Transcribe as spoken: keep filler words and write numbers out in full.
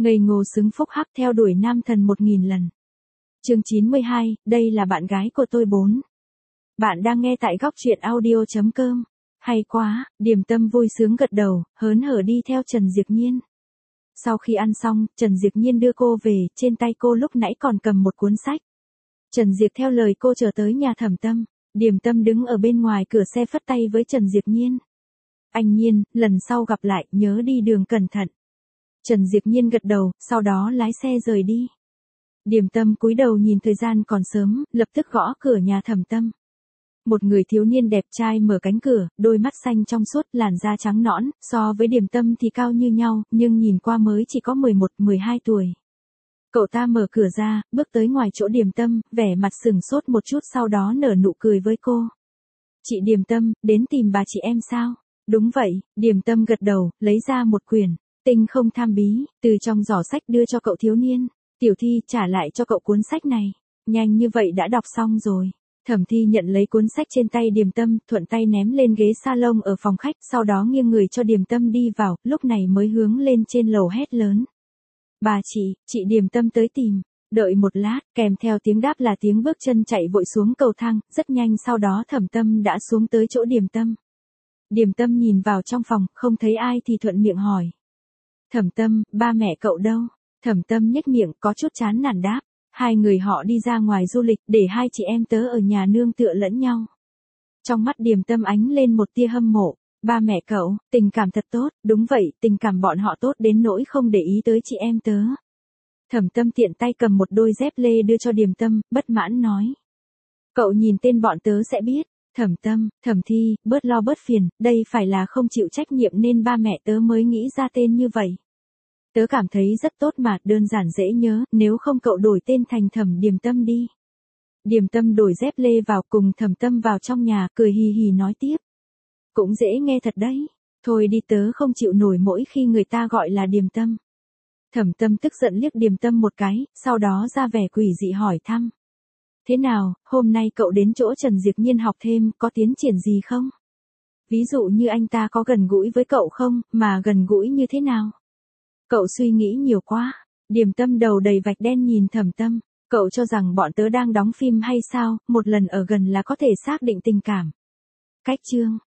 Ngây ngô xứng phúc hắc theo đuổi nam thần một nghìn lần. Chương chín mươi hai, đây là bạn gái của tôi bốn. Bạn đang nghe tại góc truyện audio chấm com. Hay quá, Điềm Tâm vui sướng gật đầu, hớn hở đi theo Trần Diệp Nhiên. Sau khi ăn xong, Trần Diệp Nhiên đưa cô về, trên tay cô lúc nãy còn cầm một cuốn sách. Trần Diệp theo lời cô chờ tới nhà Thẩm Tâm. Điềm Tâm đứng ở bên ngoài cửa xe phất tay với Trần Diệp Nhiên. Anh Nhiên, lần sau gặp lại, nhớ đi đường cẩn thận. Trần Diệp Nhiên gật đầu, sau đó lái xe rời đi. Điềm Tâm cúi đầu nhìn thời gian còn sớm, lập tức gõ cửa nhà Thẩm Tâm. Một người thiếu niên đẹp trai mở cánh cửa, đôi mắt xanh trong suốt, làn da trắng nõn, so với Điềm Tâm thì cao như nhau, nhưng nhìn qua mới chỉ có mười một, mười hai tuổi. Cậu ta mở cửa ra, bước tới ngoài chỗ Điềm Tâm, vẻ mặt sừng sốt một chút sau đó nở nụ cười với cô. Chị Điềm Tâm, đến tìm bà chị em sao? Đúng vậy, Điềm Tâm gật đầu, lấy ra một quyển, Tinh Không Tham Bí, từ trong giỏ sách đưa cho cậu thiếu niên. Tiểu Thi, trả lại cho cậu cuốn sách này. Nhanh như vậy đã đọc xong rồi. Thẩm Thi nhận lấy cuốn sách trên tay Điềm Tâm, thuận tay ném lên ghế salon ở phòng khách, sau đó nghiêng người cho Điềm Tâm đi vào, lúc này mới hướng lên trên lầu hét lớn. Bà chị, chị Điềm Tâm tới tìm. Đợi một lát, kèm theo tiếng đáp là tiếng bước chân chạy vội xuống cầu thang, rất nhanh sau đó Thẩm Tâm đã xuống tới chỗ Điềm Tâm. Điềm Tâm nhìn vào trong phòng, không thấy ai thì thuận miệng hỏi. Thẩm Tâm, ba mẹ cậu đâu? Thẩm Tâm nhếch miệng, có chút chán nản đáp. Hai người họ đi ra ngoài du lịch, để hai chị em tớ ở nhà nương tựa lẫn nhau. Trong mắt Điềm Tâm ánh lên một tia hâm mộ. Ba mẹ cậu, tình cảm thật tốt, đúng vậy, tình cảm bọn họ tốt đến nỗi không để ý tới chị em tớ. Thẩm Tâm tiện tay cầm một đôi dép lê đưa cho Điềm Tâm, bất mãn nói. Cậu nhìn tên bọn tớ sẽ biết. Thẩm Tâm, Thẩm Thi, bớt lo bớt phiền, đây phải là không chịu trách nhiệm nên ba mẹ tớ mới nghĩ ra tên như vậy. Tớ cảm thấy rất tốt mà, đơn giản dễ nhớ, nếu không cậu đổi tên thành Thẩm Điềm Tâm đi. Điềm Tâm đổi dép lê vào cùng Thẩm Tâm vào trong nhà, cười hì hì nói tiếp. Cũng dễ nghe thật đấy, thôi đi tớ không chịu nổi mỗi khi người ta gọi là Điềm Tâm. Thẩm Tâm tức giận liếc Điềm Tâm một cái, sau đó ra vẻ quỷ dị hỏi thăm. Thế nào, hôm nay cậu đến chỗ Trần Diệp Nhiên học thêm, có tiến triển gì không? Ví dụ như anh ta có gần gũi với cậu không, mà gần gũi như thế nào? Cậu suy nghĩ nhiều quá. Điềm Tâm đầu đầy vạch đen nhìn Thẩm Tâm. Cậu cho rằng bọn tớ đang đóng phim hay sao, một lần ở gần là có thể xác định tình cảm. Cách chương.